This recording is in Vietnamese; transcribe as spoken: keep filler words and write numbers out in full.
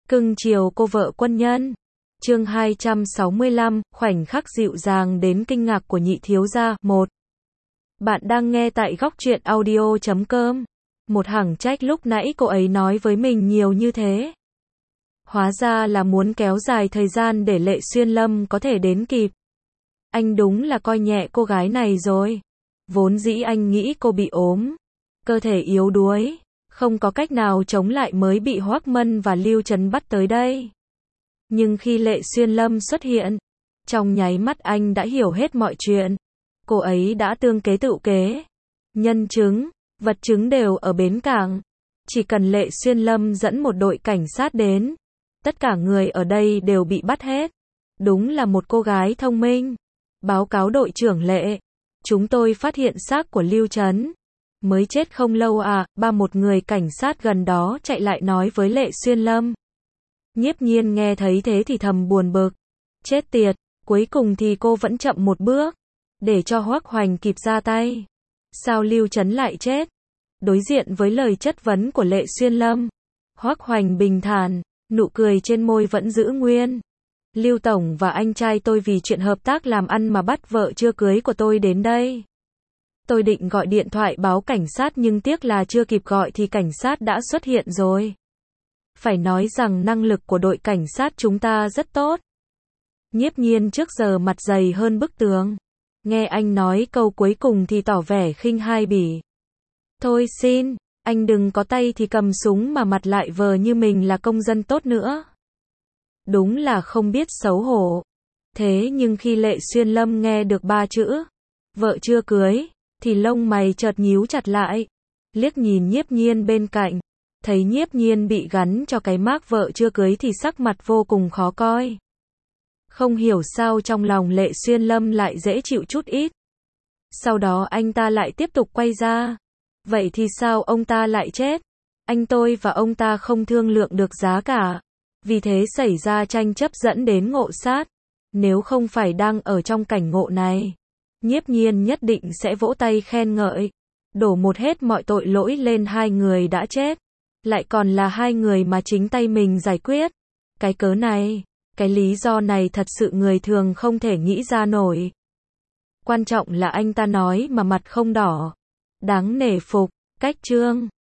Cưng chiều cô vợ quân nhân. Chương hai trăm sáu mươi lăm, khoảnh khắc dịu dàng đến kinh ngạc của nhị thiếu gia. một. Bạn đang nghe tại góc truyện audio chấm com. Một hằng trách lúc nãy cô ấy nói với mình nhiều như thế. Hóa ra là muốn kéo dài thời gian để Lệ Xuyên Lâm có thể đến kịp. Anh đúng là coi nhẹ cô gái này rồi. Vốn dĩ anh nghĩ cô bị ốm, cơ thể yếu đuối, không có cách nào chống lại mới bị Hoắc Mân và Lưu Trấn bắt tới đây. Nhưng khi Lệ Xuyên Lâm xuất hiện, trong nháy mắt anh đã hiểu hết mọi chuyện. Cô ấy đã tương kế tự kế. Nhân chứng, vật chứng đều ở bến cảng. Chỉ cần Lệ Xuyên Lâm dẫn một đội cảnh sát đến, tất cả người ở đây đều bị bắt hết. Đúng là một cô gái thông minh. Báo cáo đội trưởng Lệ, chúng tôi phát hiện xác của Lưu Trấn mới chết không lâu à. Ba một người cảnh sát gần đó chạy lại nói với Lệ Xuyên Lâm. Nhiếp Nhiên nghe thấy thế thì thầm buồn bực. Chết tiệt, cuối cùng thì cô vẫn chậm một bước, để cho Hoắc Hoành kịp ra tay. Sao Lưu Trấn lại chết? Đối diện với lời chất vấn của Lệ Xuyên Lâm, Hoắc Hoành bình thản, nụ cười trên môi vẫn giữ nguyên. Lưu Tổng và anh trai tôi vì chuyện hợp tác làm ăn mà bắt vợ chưa cưới của tôi đến đây. Tôi định gọi điện thoại báo cảnh sát nhưng tiếc là chưa kịp gọi thì cảnh sát đã xuất hiện rồi. Phải nói rằng năng lực của đội cảnh sát chúng ta rất tốt. Nhiếp Nhiên trước giờ mặt dày hơn bức tường. Nghe anh nói câu cuối cùng thì tỏ vẻ khinh hai bỉ. Thôi xin, anh đừng có tay thì cầm súng mà mặt lại vờ như mình là công dân tốt nữa. Đúng là không biết xấu hổ. Thế nhưng khi Lệ Xuyên Lâm nghe được ba chữ vợ chưa cưới, thì lông mày chợt nhíu chặt lại. Liếc nhìn Nhiếp Nhiên bên cạnh, thấy Nhiếp Nhiên bị gắn cho cái mác vợ chưa cưới thì sắc mặt vô cùng khó coi. Không hiểu sao trong lòng Lệ Xuyên Lâm lại dễ chịu chút ít. Sau đó anh ta lại tiếp tục quay ra. Vậy thì sao ông ta lại chết? Anh tôi và ông ta không thương lượng được giá cả. Vì thế xảy ra tranh chấp dẫn đến ngộ sát. Nếu không phải đang ở trong cảnh ngộ này, Nhiếp Nhiên nhất định sẽ vỗ tay khen ngợi, đổ một hết mọi tội lỗi lên hai người đã chết. Lại còn là hai người mà chính tay mình giải quyết. Cái cớ này, cái lý do này thật sự người thường không thể nghĩ ra nổi. Quan trọng là anh ta nói mà mặt không đỏ. Đáng nể phục, cách chương.